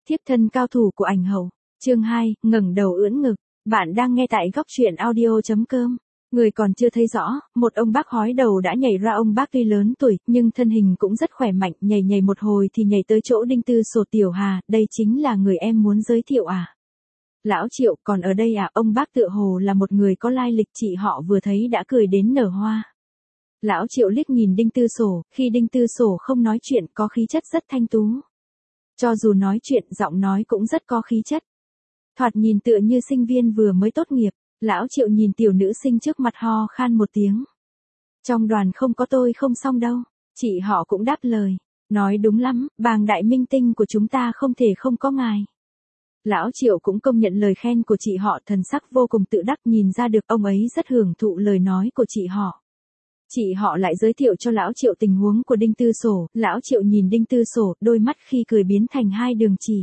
Thiếp thân cao thủ của ảnh hậu. Chương 2, ngẩng đầu ưỡn ngực. Bạn đang nghe tại góc truyện audio.com. Người còn chưa thấy rõ, một ông bác hói đầu đã nhảy ra. Ông bác tuy lớn tuổi, nhưng thân hình cũng rất khỏe mạnh, nhảy nhảy một hồi thì nhảy tới chỗ Đinh Tư Sổ. Tiểu Hà, đây chính là người em muốn giới thiệu à? Lão Triệu, còn ở đây à? Ông bác tựa hồ là một người có lai lịch, chị họ vừa thấy đã cười đến nở hoa. Lão Triệu liếc nhìn Đinh Tư Sổ, khi Đinh Tư Sổ không nói chuyện có khí chất rất thanh tú. Cho dù nói chuyện, giọng nói cũng rất có khí chất. Thoạt nhìn tựa như sinh viên vừa mới tốt nghiệp. Lão Triệu nhìn tiểu nữ sinh trước mặt ho khan một tiếng. Trong đoàn không có tôi không xong đâu. Chị họ cũng đáp lời. Nói đúng lắm, bàng đại minh tinh của chúng ta không thể không có ngài. Lão Triệu cũng công nhận lời khen của chị họ, thần sắc vô cùng tự đắc, nhìn ra được ông ấy rất hưởng thụ lời nói của chị họ. Chị họ lại giới thiệu cho Lão Triệu tình huống của Đinh Tư Sổ. Lão Triệu nhìn Đinh Tư Sổ, đôi mắt khi cười biến thành hai đường chỉ.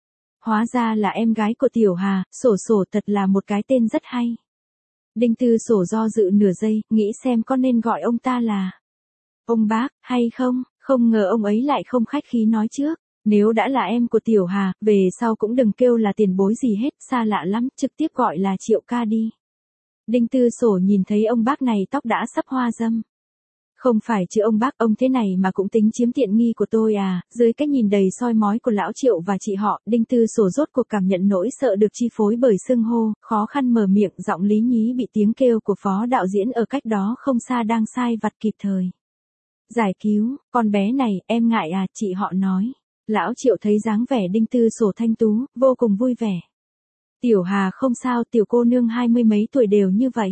Hóa ra là em gái của Tiểu Hà, Sổ Sổ thật là một cái tên rất hay. Đinh Tư Sổ do dự nửa giây, nghĩ xem có nên gọi ông ta là ông bác, hay không, không ngờ ông ấy lại không khách khí nói trước. Nếu đã là em của Tiểu Hà, về sau cũng đừng kêu là tiền bối gì hết, xa lạ lắm, trực tiếp gọi là Triệu ca đi. Đinh Tư Sổ nhìn thấy ông bác này tóc đã sắp hoa râm. Không phải chứ ông bác, ông thế này mà cũng tính chiếm tiện nghi của tôi à? Dưới cái nhìn đầy soi mói của Lão Triệu và chị họ, Đinh Tư Sổ rốt cuộc cảm nhận nỗi sợ được chi phối bởi xưng hô, khó khăn mở miệng, giọng lý nhí bị tiếng kêu của phó đạo diễn ở cách đó không xa đang sai vặt kịp thời. Giải cứu, con bé này, em ngại à? Chị họ nói. Lão Triệu thấy dáng vẻ Đinh Tư Sổ thanh tú, vô cùng vui vẻ. Tiểu Hà không sao, tiểu cô nương 20 mấy tuổi đều như vậy.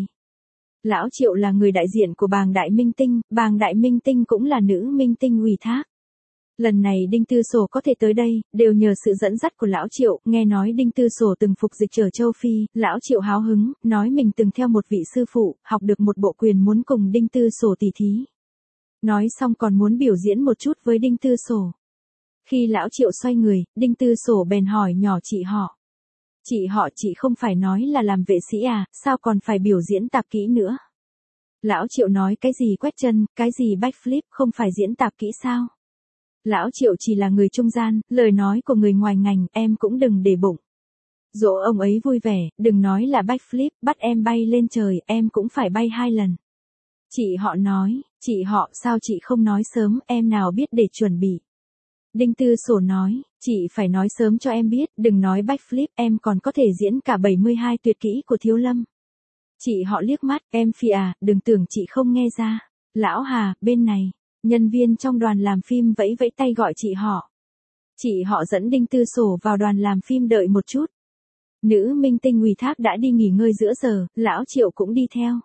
Lão Triệu là người đại diện của bàng đại minh tinh, bàng đại minh tinh cũng là nữ minh tinh ủy thác. Lần này Đinh Tư Sổ có thể tới đây, đều nhờ sự dẫn dắt của Lão Triệu. Nghe nói Đinh Tư Sổ từng phục dịch ở châu Phi, Lão Triệu háo hứng, nói mình từng theo một vị sư phụ, học được một bộ quyền muốn cùng Đinh Tư Sổ tỉ thí. Nói xong còn muốn biểu diễn một chút với Đinh Tư Sổ. Khi Lão Triệu xoay người, Đinh Tư Sổ bèn hỏi nhỏ chị họ. Chị họ, chị không phải nói là làm vệ sĩ à, sao còn phải biểu diễn tạp kỹ nữa? Lão Triệu nói cái gì quét chân, cái gì backflip, không phải diễn tạp kỹ sao? Lão Triệu chỉ là người trung gian, lời nói của người ngoài ngành, em cũng đừng để bụng. Dỗ ông ấy vui vẻ, đừng nói là backflip, bắt em bay lên trời, em cũng phải bay 2 lần. Chị họ nói, chị họ, sao chị không nói sớm, em nào biết để chuẩn bị. Đinh Tư Sổ nói, chị phải nói sớm cho em biết, đừng nói backflip, em còn có thể diễn cả 72 tuyệt kỹ của Thiếu Lâm. Chị họ liếc mắt, em phi à, đừng tưởng chị không nghe ra. Lão Hà, bên này, nhân viên trong đoàn làm phim vẫy vẫy tay gọi chị họ. Chị họ dẫn Đinh Tư Sổ vào đoàn làm phim đợi một chút. Nữ minh tinh ủy thác đã đi nghỉ ngơi giữa giờ, Lão Triệu cũng đi theo.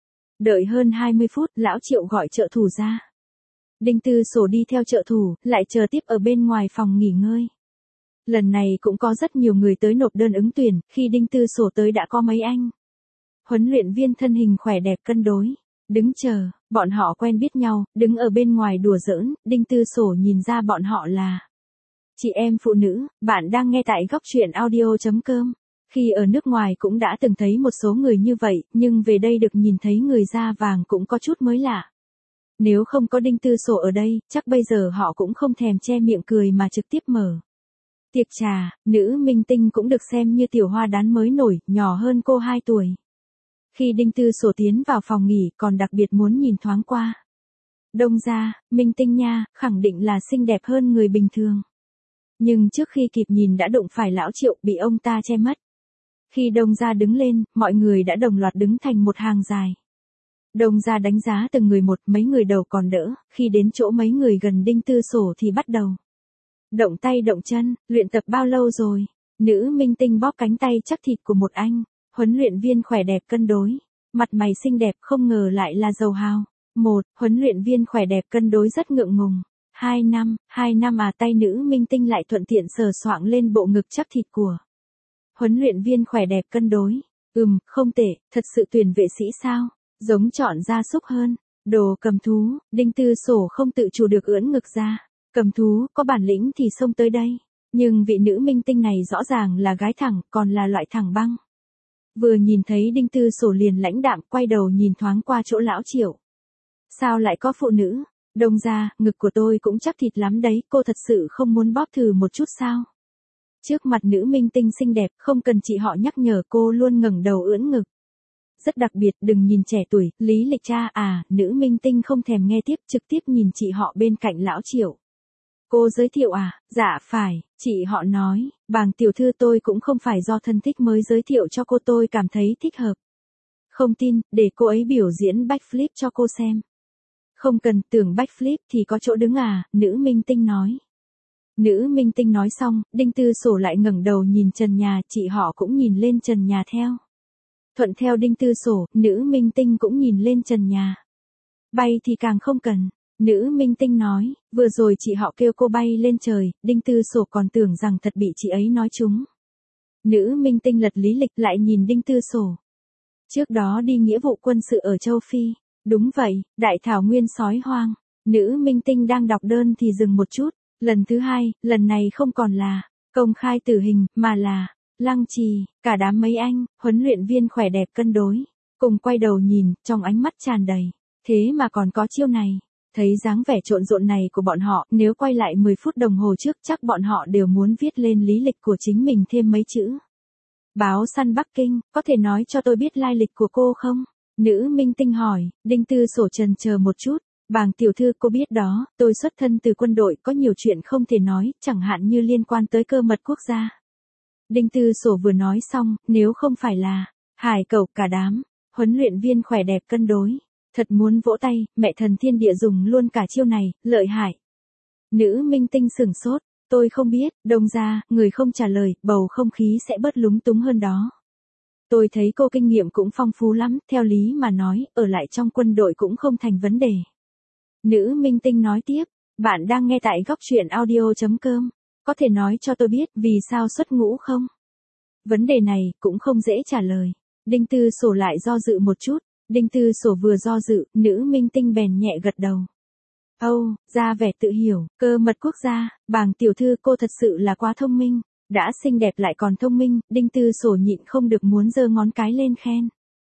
Đợi hơn 20 phút, Lão Triệu gọi trợ thủ ra. Đinh Tư Sổ đi theo trợ thủ, lại chờ tiếp ở bên ngoài phòng nghỉ ngơi. Lần này cũng có rất nhiều người tới nộp đơn ứng tuyển, khi Đinh Tư Sổ tới đã có mấy anh huấn luyện viên thân hình khỏe đẹp cân đối, đứng chờ, bọn họ quen biết nhau, đứng ở bên ngoài đùa giỡn. Đinh Tư Sổ nhìn ra bọn họ là chị em phụ nữ. Bạn đang nghe tại góc truyện audio.com. Khi ở nước ngoài cũng đã từng thấy một số người như vậy, nhưng về đây được nhìn thấy người da vàng cũng có chút mới lạ. Nếu không có Đinh Tư Sổ ở đây, chắc bây giờ họ cũng không thèm che miệng cười mà trực tiếp mở tiệc trà. Nữ minh tinh cũng được xem như tiểu hoa đán mới nổi, nhỏ hơn cô 2 tuổi. Khi Đinh Tư Sổ tiến vào phòng nghỉ, còn đặc biệt muốn nhìn thoáng qua. Đông ra, minh tinh nha, khẳng định là xinh đẹp hơn người bình thường. Nhưng trước khi kịp nhìn đã đụng phải Lão Triệu, bị ông ta che mất. Khi Đông ra đứng lên, mọi người đã đồng loạt đứng thành một hàng dài. Đông ra đánh giá từng người một, mấy người đầu còn đỡ, khi đến chỗ mấy người gần Đinh Tư Sổ thì bắt đầu động tay động chân. Luyện tập bao lâu rồi? Nữ minh tinh bóp cánh tay chắc thịt của một anh huấn luyện viên khỏe đẹp cân đối, mặt mày xinh đẹp, không ngờ lại là giàu hào. Huấn luyện viên khỏe đẹp cân đối rất ngượng ngùng. 2 năm à? Tay nữ minh tinh lại thuận tiện sờ soạng lên bộ ngực chắc thịt của huấn luyện viên khỏe đẹp cân đối. Không tệ, thật sự tuyển vệ sĩ sao? Giống chọn gia súc hơn. Đồ cầm thú. Đinh Tư Sổ không tự chủ được ưỡn ngực ra. Cầm thú, có bản lĩnh thì xông tới đây. Nhưng vị nữ minh tinh này rõ ràng là gái thẳng, còn là loại thẳng băng. Vừa nhìn thấy Đinh Tư Sổ liền lãnh đạm, quay đầu nhìn thoáng qua chỗ Lão Triệu. Sao lại có phụ nữ? Đông ra, ngực của tôi cũng chắc thịt lắm đấy, cô thật sự không muốn bóp thử một chút sao? Trước mặt nữ minh tinh xinh đẹp, không cần chị họ nhắc nhở cô luôn ngẩng đầu ưỡn ngực. Rất đặc biệt, đừng nhìn trẻ tuổi, Lý Lịch cha à, nữ minh tinh không thèm nghe tiếp, trực tiếp nhìn chị họ bên cạnh lão Triệu. Cô giới thiệu à, dạ phải, chị họ nói, bàng tiểu thư tôi cũng không phải do thân thích mới giới thiệu cho cô, tôi cảm thấy thích hợp. Không tin, để cô ấy biểu diễn backflip cho cô xem. Không cần, tưởng backflip thì có chỗ đứng à, nữ minh tinh nói. Nữ minh tinh nói xong, Đinh Tư Sổ lại ngẩng đầu nhìn trần nhà, chị họ cũng nhìn lên trần nhà theo. Thuận theo Đinh Tư Sổ, nữ minh tinh cũng nhìn lên trần nhà. Bay thì càng không cần. Nữ minh tinh nói, vừa rồi chị họ kêu cô bay lên trời, Đinh Tư Sổ còn tưởng rằng thật bị chị ấy nói trúng. Nữ minh tinh lật lý lịch lại nhìn Đinh Tư Sổ. Trước đó đi nghĩa vụ quân sự ở châu Phi. Đúng vậy, đại thảo nguyên sói hoang. Nữ minh tinh đang đọc đơn thì dừng một chút. Lần thứ hai, lần này không còn là công khai tử hình, mà là lăng trì, cả đám mấy anh, huấn luyện viên khỏe đẹp cân đối. Cùng quay đầu nhìn, trong ánh mắt tràn đầy. Thế mà còn có chiêu này. Thấy dáng vẻ trộn rộn này của bọn họ, nếu quay lại 10 phút đồng hồ trước chắc bọn họ đều muốn viết lên lý lịch của chính mình thêm mấy chữ. Báo săn Bắc Kinh, có thể nói cho tôi biết lai lịch của cô không? Nữ minh tinh hỏi, Đinh Tư Sổ chần chờ một chút. Bàng tiểu thư cô biết đó, tôi xuất thân từ quân đội, có nhiều chuyện không thể nói, chẳng hạn như liên quan tới cơ mật quốc gia. Đinh Tư Sổ vừa nói xong, nếu không phải là hải cẩu cả đám, huấn luyện viên khỏe đẹp cân đối. Thật muốn vỗ tay, mẹ thần thiên địa dùng luôn cả chiêu này, lợi hại. Nữ minh tinh sửng sốt, tôi không biết, đông ra, người không trả lời, bầu không khí sẽ bớt lúng túng hơn đó. Tôi thấy cô kinh nghiệm cũng phong phú lắm, theo lý mà nói, ở lại trong quân đội cũng không thành vấn đề. Nữ minh tinh nói tiếp, bạn đang nghe tại góc truyện audio.com, có thể nói cho tôi biết vì sao xuất ngũ không? Vấn đề này cũng không dễ trả lời. Đinh Tư Sổ lại do dự một chút, Đinh Tư Sổ vừa do dự, nữ minh tinh bèn nhẹ gật đầu. Ra vẻ tự hiểu, cơ mật quốc gia, bàng tiểu thư cô thật sự là quá thông minh, đã xinh đẹp lại còn thông minh, Đinh Tư Sổ nhịn không được muốn giơ ngón cái lên khen.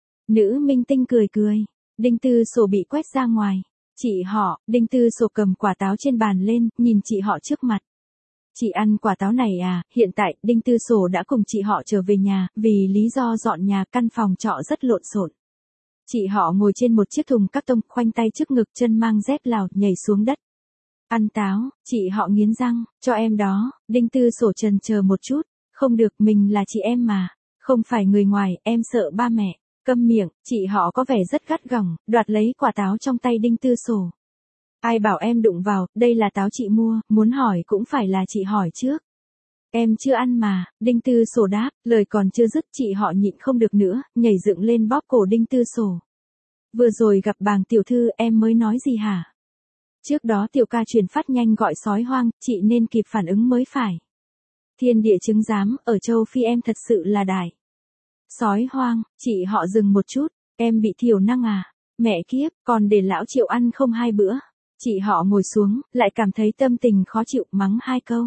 Nữ minh tinh cười cười, Đinh Tư Sổ bị quét ra ngoài. Chị họ, Đinh Tư Sổ cầm quả táo trên bàn lên, nhìn chị họ trước mặt. Chị ăn quả táo này à, hiện tại, Đinh Tư Sổ đã cùng chị họ trở về nhà, vì lý do dọn nhà, căn phòng trọ rất lộn xộn. Chị họ ngồi trên một chiếc thùng các tông, khoanh tay trước ngực, chân mang dép Lào, nhảy xuống đất. Ăn táo, chị họ nghiến răng, cho em đó, Đinh Tư Sổ chần chờ một chút, không được, mình là chị em mà, không phải người ngoài, em sợ ba mẹ. Câm miệng, chị họ có vẻ rất gắt gỏng, đoạt lấy quả táo trong tay Đinh Tư Sổ. Ai bảo em đụng vào, đây là táo chị mua, muốn hỏi cũng phải là chị hỏi trước. Em chưa ăn mà, Đinh Tư Sổ đáp, lời còn chưa dứt chị họ nhịn không được nữa, nhảy dựng lên bóp cổ Đinh Tư Sổ. Vừa rồi gặp bàng tiểu thư em mới nói gì hả? Trước đó tiểu ca truyền phát nhanh gọi sói hoang, chị nên kịp phản ứng mới phải. Thiên địa chứng giám, ở châu Phi em thật sự là đại. Sói hoang, chị họ dừng một chút, em bị thiểu năng à? Mẹ kiếp, còn để lão Triệu ăn không 2 bữa. Chị họ ngồi xuống, lại cảm thấy tâm tình khó chịu, mắng 2 câu.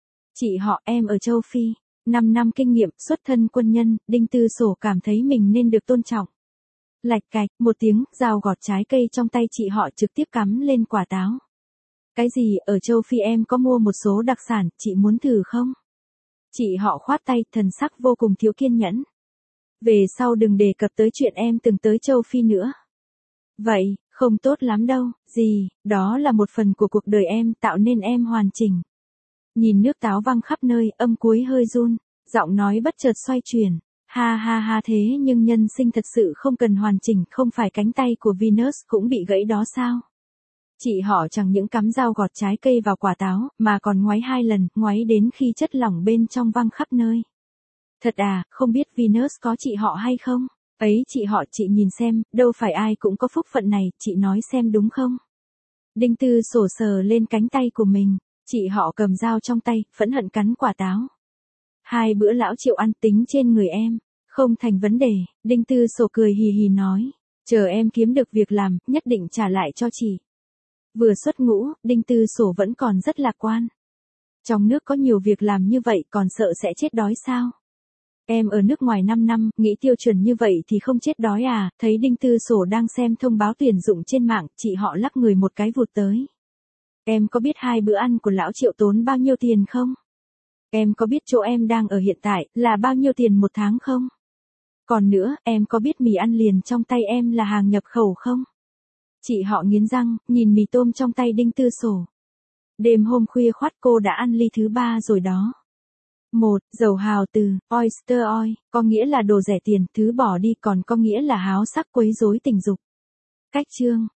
Chị họ, em ở châu Phi, 5 năm kinh nghiệm, xuất thân quân nhân, Đinh Tư Sổ cảm thấy mình nên được tôn trọng. Lạch cạch, một tiếng, dao gọt trái cây trong tay chị họ trực tiếp cắm lên quả táo. Cái gì, ở châu Phi em có mua một số đặc sản, chị muốn thử không? Chị họ khoát tay, thần sắc vô cùng thiếu kiên nhẫn. Về sau đừng đề cập tới chuyện em từng tới châu Phi nữa. Vậy, không tốt lắm đâu, gì, đó là một phần của cuộc đời em, tạo nên em hoàn chỉnh. Nhìn nước táo văng khắp nơi, âm cuối hơi run, giọng nói bất chợt xoay chuyển. Ha ha ha, thế nhưng nhân sinh thật sự không cần hoàn chỉnh, không phải cánh tay của Venus cũng bị gãy đó sao? Chị họ chẳng những cắm dao gọt trái cây vào quả táo, mà còn ngoáy 2 lần, ngoáy đến khi chất lỏng bên trong văng khắp nơi. Thật à, không biết Venus có chị họ hay không? Ấy chị họ, chị nhìn xem, đâu phải ai cũng có phúc phận này, chị nói xem đúng không? Đinh Tư Sổ sờ lên cánh tay của mình, chị họ cầm dao trong tay, phẫn hận cắn quả táo. 2 bữa lão Triệu ăn tính trên người em, không thành vấn đề, Đinh Tư Sổ cười hì hì nói, chờ em kiếm được việc làm, nhất định trả lại cho chị. Vừa xuất ngũ, Đinh Tư Sổ vẫn còn rất lạc quan. Trong nước có nhiều việc làm như vậy, còn sợ sẽ chết đói sao? Em ở nước ngoài 5 năm, nghĩ tiêu chuẩn như vậy thì không chết đói à? Thấy Đinh Tư Sổ đang xem thông báo tuyển dụng trên mạng, chị họ lắc người một cái vụt tới. Em có biết 2 bữa ăn của lão Triệu tốn bao nhiêu tiền không? Em có biết chỗ em đang ở hiện tại là bao nhiêu tiền một tháng không? Còn nữa, em có biết mì ăn liền trong tay em là hàng nhập khẩu không? Chị họ nghiến răng, nhìn mì tôm trong tay Đinh Tư Sổ. Đêm hôm khuya khoắt cô đã ăn ly thứ 3 rồi đó. 1. Dầu hào từ oyster oil, có nghĩa là đồ rẻ tiền, thứ bỏ đi, còn có nghĩa là háo sắc quấy rối tình dục. Cách chương